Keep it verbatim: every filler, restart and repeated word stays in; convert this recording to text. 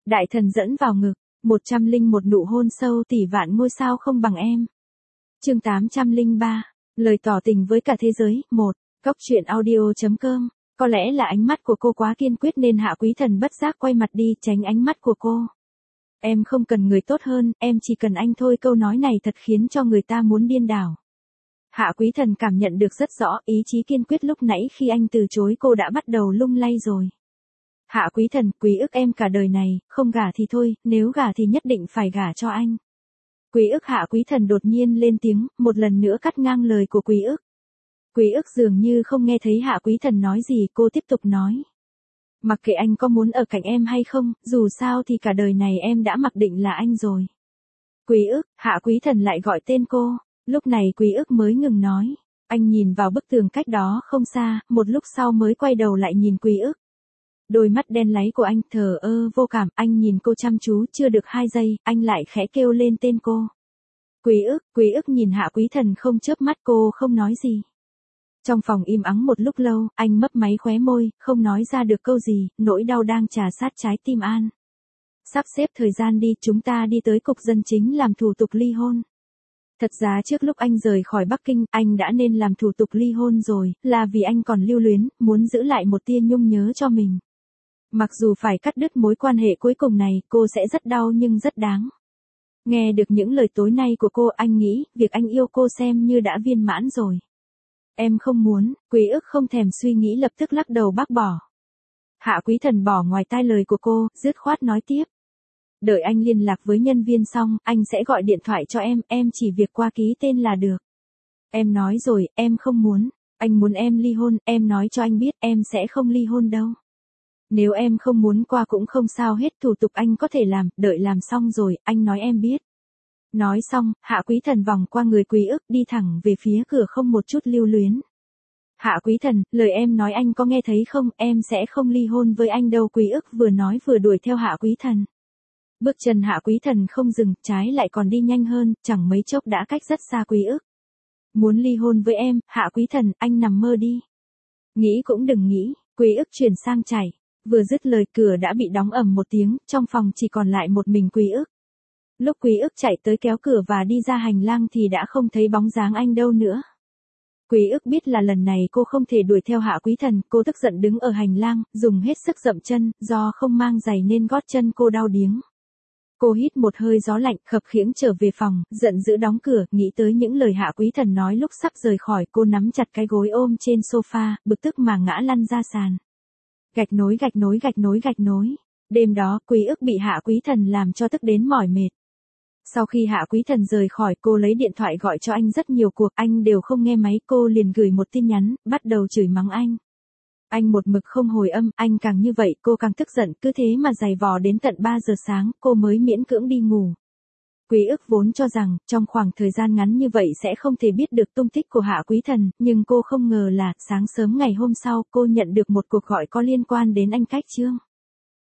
Đại thần dẫn vào ngực, một trăm linh một nụ hôn sâu tỷ vạn ngôi sao không bằng em. Chương tám trăm lẻ ba, lời tỏ tình với cả thế giới, một. Cóc truyện audio chấm com. Có lẽ là ánh mắt của cô quá kiên quyết nên Hạ Quý Thần bất giác quay mặt đi tránh ánh mắt của cô. Em không cần người tốt hơn, em chỉ cần anh thôi. Câu nói này thật khiến cho người ta muốn điên đảo. Hạ Quý Thần cảm nhận được rất rõ ý chí kiên quyết lúc nãy khi anh từ chối cô đã bắt đầu lung lay rồi. Hạ Quý Thần, Quý ức em cả đời này, không gả thì thôi, nếu gả thì nhất định phải gả cho anh. Quý ức. Hạ Quý Thần đột nhiên lên tiếng, một lần nữa cắt ngang lời của Quý ức. Quý ức dường như không nghe thấy Hạ Quý Thần nói gì, cô tiếp tục nói. Mặc kệ anh có muốn ở cạnh em hay không, dù sao thì cả đời này em đã mặc định là anh rồi. Quý ức. Hạ Quý Thần lại gọi tên cô, lúc này Quý ức mới ngừng nói. Anh nhìn vào bức tường cách đó không xa, một lúc sau mới quay đầu lại nhìn Quý ức. Đôi mắt đen láy của anh thờ ơ vô cảm, anh nhìn cô chăm chú, chưa được hai giây, anh lại khẽ kêu lên tên cô. Quý ức. Quý ức nhìn Hạ Quý Thần không chớp mắt, cô không nói gì. Trong phòng im ắng một lúc lâu, anh mấp máy khóe môi, không nói ra được câu gì, nỗi đau đang trà sát trái tim An. Sắp xếp thời gian đi, chúng ta đi tới cục dân chính làm thủ tục ly hôn. Thật ra trước lúc anh rời khỏi Bắc Kinh, anh đã nên làm thủ tục ly hôn rồi, là vì anh còn lưu luyến, muốn giữ lại một tia nhung nhớ cho mình. Mặc dù phải cắt đứt mối quan hệ cuối cùng này, cô sẽ rất đau nhưng rất đáng. Nghe được những lời tối nay của cô, anh nghĩ, việc anh yêu cô xem như đã viên mãn rồi. Em không muốn. Quý ức không thèm suy nghĩ lập tức lắc đầu bác bỏ. Hạ Quý Thần bỏ ngoài tai lời của cô, dứt khoát nói tiếp. Đợi anh liên lạc với nhân viên xong, anh sẽ gọi điện thoại cho em, em chỉ việc qua ký tên là được. Em nói rồi, em không muốn. Anh muốn em ly hôn, em nói cho anh biết, em sẽ không ly hôn đâu. Nếu em không muốn qua cũng không sao hết, thủ tục anh có thể làm, đợi làm xong rồi, anh nói em biết. Nói xong, Hạ Quý Thần vòng qua người Quý ức, đi thẳng về phía cửa không một chút lưu luyến. Hạ Quý Thần, lời em nói anh có nghe thấy không, em sẽ không ly hôn với anh đâu. Quý ức vừa nói vừa đuổi theo Hạ Quý Thần. Bước chân Hạ Quý Thần không dừng, trái lại còn đi nhanh hơn, chẳng mấy chốc đã cách rất xa Quý ức. Muốn ly hôn với em, Hạ Quý Thần, anh nằm mơ đi. Nghĩ cũng đừng nghĩ. Quý ức chuyển sang chảy. Vừa dứt lời cửa đã bị đóng ầm một tiếng, trong phòng chỉ còn lại một mình Quý ức. Lúc Quý ức chạy tới kéo cửa và đi ra hành lang thì đã không thấy bóng dáng anh đâu nữa. Quý ức biết là lần này cô không thể đuổi theo Hạ Quý Thần, cô tức giận đứng ở hành lang, dùng hết sức dậm chân, do không mang giày nên gót chân cô đau điếng. Cô hít một hơi gió lạnh, khập khiễng trở về phòng, giận dữ đóng cửa, nghĩ tới những lời Hạ Quý Thần nói lúc sắp rời khỏi, cô nắm chặt cái gối ôm trên sofa, bực tức mà ngã lăn ra sàn. Gạch nối gạch nối gạch nối gạch nối. Đêm đó, Quý ức bị Hạ Quý Thần làm cho tức đến mỏi mệt. Sau khi Hạ Quý Thần rời khỏi, cô lấy điện thoại gọi cho anh rất nhiều cuộc, anh đều không nghe máy, cô liền gửi một tin nhắn, bắt đầu chửi mắng anh. Anh một mực không hồi âm, anh càng như vậy, cô càng tức giận, cứ thế mà giày vò đến tận ba giờ sáng, cô mới miễn cưỡng đi ngủ. Quý ức vốn cho rằng, trong khoảng thời gian ngắn như vậy sẽ không thể biết được tung tích của Hạ Quý Thần, nhưng cô không ngờ là, sáng sớm ngày hôm sau, cô nhận được một cuộc gọi có liên quan đến anh Cách Trương.